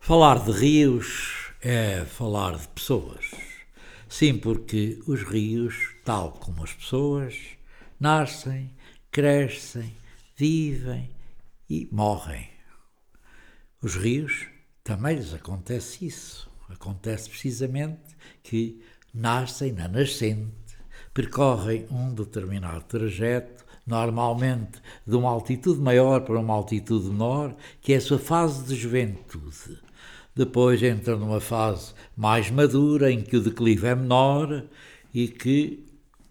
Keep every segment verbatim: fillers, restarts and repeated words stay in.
Falar de rios é falar de pessoas. Sim, porque os rios, tal como as pessoas, nascem, crescem, vivem e morrem. Os rios também lhes acontece isso. Acontece precisamente que nascem na nascente, percorrem um determinado trajeto, normalmente de uma altitude maior para uma altitude menor, que é a sua fase de juventude. Depois entram numa fase mais madura, em que o declive é menor e que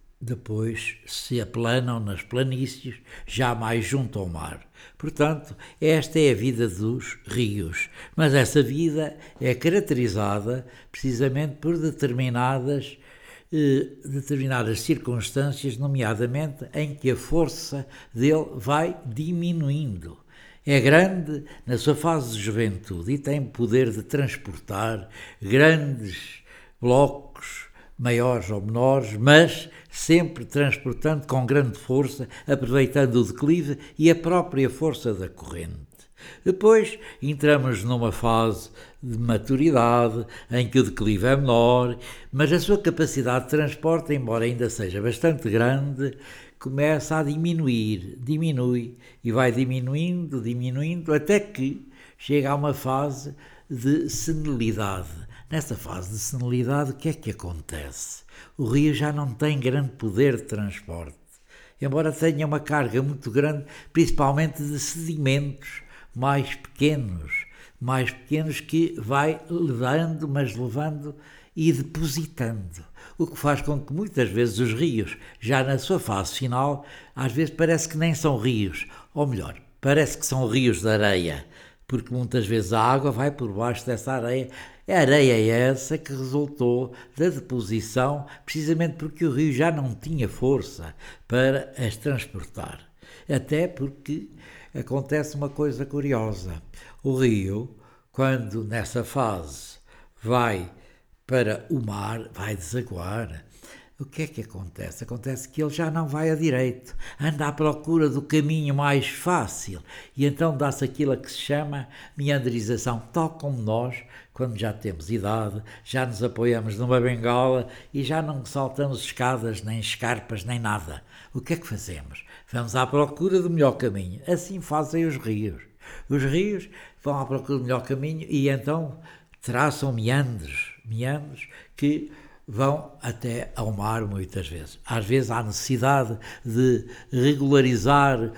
depois se aplanam nas planícies, já mais junto ao mar. Portanto, esta é a vida dos rios. Mas essa vida é caracterizada precisamente por determinadas, eh, determinadas circunstâncias, nomeadamente em que a força dele vai diminuindo. É grande na sua fase de juventude e tem poder de transportar grandes blocos, maiores ou menores, mas sempre transportando com grande força, aproveitando o declive e a própria força da corrente. Depois entramos numa fase de maturidade, em que o declive é menor, mas a sua capacidade de transporte, embora ainda seja bastante grande, começa a diminuir, diminui e vai diminuindo, diminuindo, até que chega a uma fase de senilidade. Nessa fase de senilidade, o que é que acontece? O rio já não tem grande poder de transporte, embora tenha uma carga muito grande, principalmente de sedimentos mais pequenos, mais pequenos que vai levando, mas levando e depositando. O que faz com que muitas vezes os rios, já na sua fase final, às vezes parece que nem são rios, ou melhor, parece que são rios de areia, porque muitas vezes a água vai por baixo dessa areia. É a areia essa que resultou da deposição, precisamente porque o rio já não tinha força para as transportar. Até porque acontece uma coisa curiosa. O rio, quando nessa fase vai para o mar, vai desaguar, o que é que acontece? Acontece que ele já não vai a direito, anda à procura do caminho mais fácil e então dá-se aquilo a que se chama meandrização, tal como nós, quando já temos idade, já nos apoiamos numa bengala e já não saltamos escadas, nem escarpas, nem nada. O que é que fazemos? Vamos à procura do melhor caminho. Assim fazem os rios. Os rios vão à procura do melhor caminho e então traçam meandros, meandros que vão até ao mar muitas vezes. Às vezes há necessidade de regularizar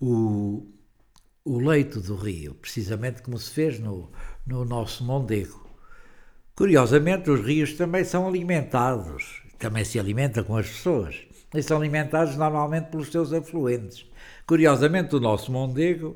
o, o leito do rio, precisamente como se fez no, no nosso Mondego. Curiosamente, os rios também são alimentados, também se alimentam com as pessoas, e são alimentados normalmente pelos seus afluentes. Curiosamente, o nosso Mondego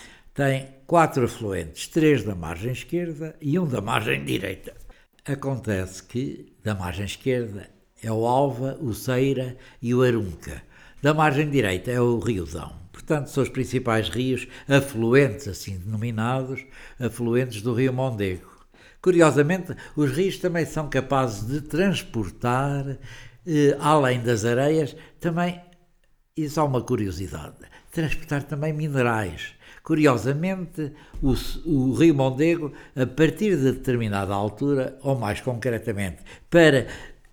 tem quatro afluentes, três da margem esquerda e um da margem direita. Acontece que, da margem esquerda, é o Alva, o Ceira e o Arunca. Da margem direita é o Rio Dão. Portanto, são os principais rios afluentes, assim denominados, afluentes do rio Mondego. Curiosamente, os rios também são capazes de transportar, eh, além das areias, também, isso há uma curiosidade, transportar também minerais. Curiosamente, o, o rio Mondego, a partir de determinada altura, ou mais concretamente, para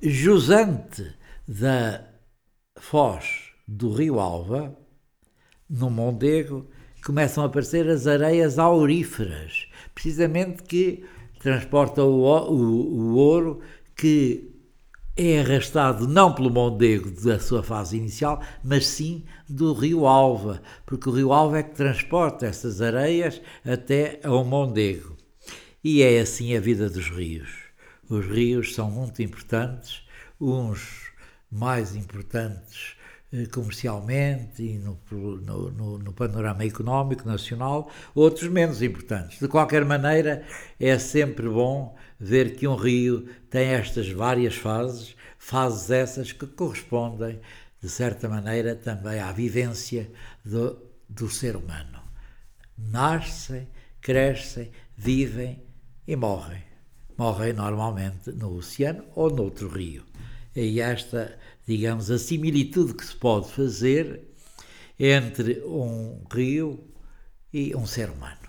jusante da foz do rio Alva, no Mondego, começam a aparecer as areias auríferas, precisamente que transportam o, o, o ouro que é arrastado não pelo Mondego da sua fase inicial, mas sim do rio Alva, porque o rio Alva é que transporta essas areias até ao Mondego. E é assim a vida dos rios. Os rios são muito importantes, uns mais importantes eh, comercialmente e no, no, no, no panorama económico nacional, outros menos importantes. De qualquer maneira, é sempre bom ver que um rio tem estas várias fases, fases essas que correspondem, de certa maneira, também à vivência do, do ser humano. Nascem, crescem, vivem e morrem. Morrem normalmente no oceano ou noutro rio. E esta, digamos, a similitude que se pode fazer entre um rio e um ser humano.